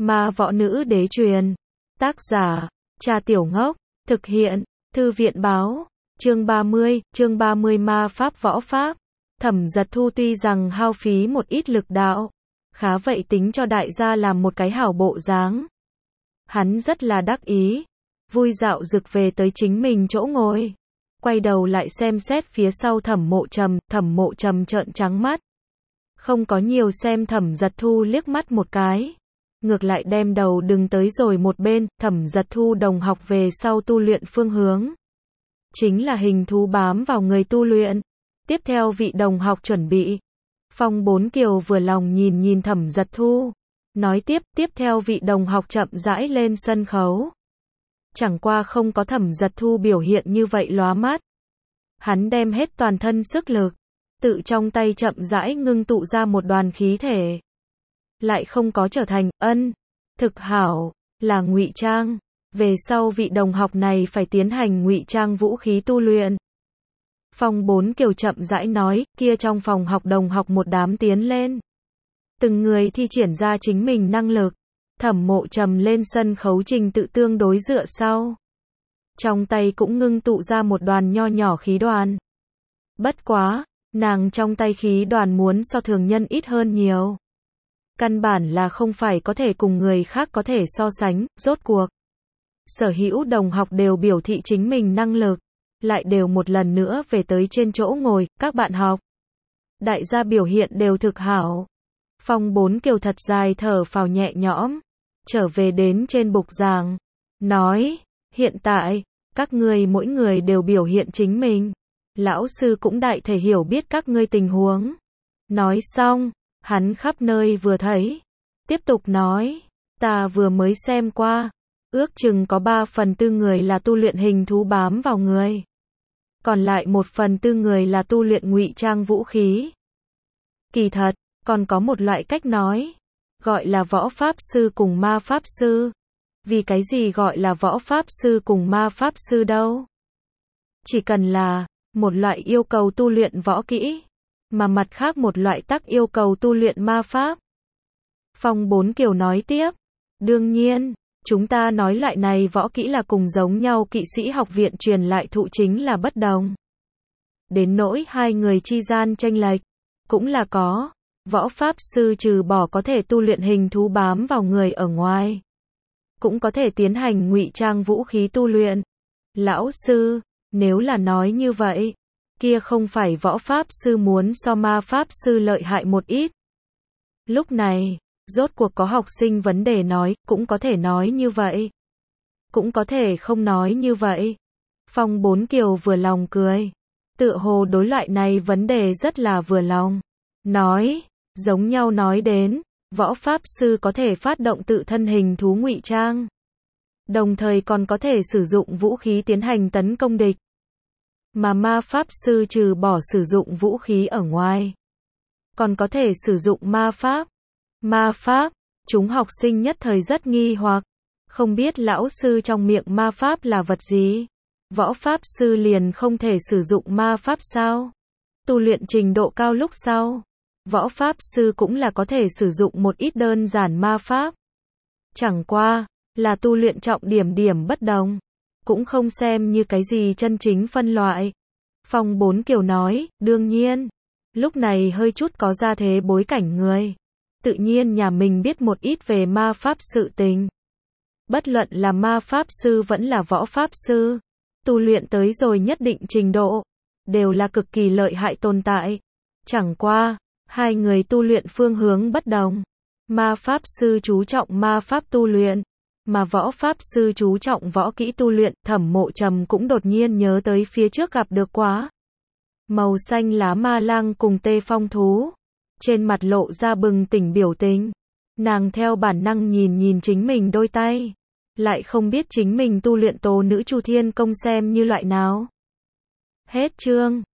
Ma võ nữ đế truyền. Tác giả, Trà Tiểu Ngốc. Thực hiện, Thư viện báo. Chương 30 Ma pháp võ pháp. Thẩm Giật Thu tuy rằng hao phí một ít lực đạo, khá vậy tính cho đại gia làm một cái hảo bộ dáng. Hắn rất là đắc ý, vui dạo rực về tới chính mình chỗ ngồi. Quay đầu lại xem xét phía sau Thẩm Mộ Trầm trợn trắng mắt. Không có nhiều xem Thẩm Giật Thu liếc mắt một cái. Ngược lại đem đầu đừng tới rồi một bên. Thẩm Giật Thu đồng học về sau tu luyện phương hướng chính là hình thú bám vào người tu luyện. Tiếp theo vị đồng học chuẩn bị. Phong Bốn Kiều vừa lòng nhìn Thẩm Giật Thu. Nói tiếp theo vị đồng học chậm rãi lên sân khấu. Chẳng qua không có Thẩm Giật Thu biểu hiện như vậy lóa mắt. Hắn đem hết toàn thân sức lực, tự trong tay chậm rãi ngưng tụ ra một đoàn khí thể. Lại không có trở thành, thực hảo, là ngụy trang. Về sau vị đồng học này phải tiến hành ngụy trang vũ khí tu luyện. Phong Bốn Kiều chậm rãi nói, kia trong phòng học đồng học một đám tiến lên. Từng người thi triển ra chính mình năng lực. Thẩm Mộ Trầm lên sân khấu trình tự tương đối dựa sau. Trong tay cũng ngưng tụ ra một đoàn nho nhỏ khí đoàn. Bất quá, nàng trong tay khí đoàn muốn so thường nhân ít hơn nhiều. Căn bản là không phải có thể cùng người khác có thể so sánh, rốt cuộc. Sở hữu đồng học đều biểu thị chính mình năng lực, lại đều một lần nữa về tới trên chỗ ngồi, các bạn học. Đại gia biểu hiện đều thực hảo. Phong Bốn Kiều thật dài thở phào nhẹ nhõm, trở về đến trên bục giảng, nói, hiện tại, các ngươi mỗi người đều biểu hiện chính mình. Lão sư cũng đại thể hiểu biết các ngươi tình huống. Nói xong, hắn khắp nơi vừa thấy. Tiếp tục nói, ta vừa mới xem qua, ước chừng có 3/4 người là tu luyện hình thú bám vào người. Còn lại 1/4 người là tu luyện ngụy trang vũ khí. Kỳ thật, còn có một loại cách nói, gọi là võ pháp sư cùng ma pháp sư. Vì cái gì gọi là võ pháp sư cùng ma pháp sư đâu? Chỉ cần là một loại yêu cầu tu luyện võ kỹ, mà mặt khác một loại tắc yêu cầu tu luyện ma pháp. Phong Bốn Kiều nói tiếp, đương nhiên, chúng ta nói loại này võ kỹ là cùng giống nhau kỵ sĩ học viện truyền lại thụ chính là bất đồng. Đến nỗi hai người chi gian chênh lệch, cũng là có. Võ pháp sư trừ bỏ có thể tu luyện hình thú bám vào người ở ngoài, cũng có thể tiến hành ngụy trang vũ khí tu luyện. Lão sư, nếu là nói như vậy, kia không phải võ pháp sư muốn so ma pháp sư lợi hại một ít. Lúc này, rốt cuộc có học sinh vấn đề nói, cũng có thể nói như vậy. Cũng có thể không nói như vậy. Phong Bốn Kiều vừa lòng cười. Tựa hồ đối loại này vấn đề rất là vừa lòng. Nói, giống nhau nói đến, võ pháp sư có thể phát động tự thân hình thú ngụy trang. Đồng thời còn có thể sử dụng vũ khí tiến hành tấn công địch. Mà ma pháp sư trừ bỏ sử dụng vũ khí ở ngoài, còn có thể sử dụng ma pháp. Ma pháp, chúng học sinh nhất thời rất nghi hoặc, không biết lão sư trong miệng ma pháp là vật gì. Võ pháp sư liền không thể sử dụng ma pháp sao? Tu luyện trình độ cao lúc sau, võ pháp sư cũng là có thể sử dụng một ít đơn giản ma pháp. Chẳng qua, là tu luyện trọng điểm bất đồng, cũng không xem như cái gì chân chính phân loại. Phong Bốn Kiều nói, đương nhiên, lúc này hơi chút có ra thế bối cảnh người. Tự nhiên nhà mình biết một ít về ma pháp sự tình. Bất luận là ma pháp sư vẫn là võ pháp sư, tu luyện tới rồi nhất định trình độ, đều là cực kỳ lợi hại tồn tại. Chẳng qua, hai người tu luyện phương hướng bất đồng. Ma pháp sư chú trọng ma pháp tu luyện, mà võ pháp sư chú trọng võ kỹ tu luyện. Thẩm Mộ Trầm cũng đột nhiên nhớ tới phía trước gặp được quá. Màu xanh lá ma lang cùng tê phong thú. Trên mặt lộ ra bừng tỉnh biểu tình. Nàng theo bản năng nhìn chính mình đôi tay. Lại không biết chính mình tu luyện tố nữ Chu Thiên công xem như loại nào. Hết chương.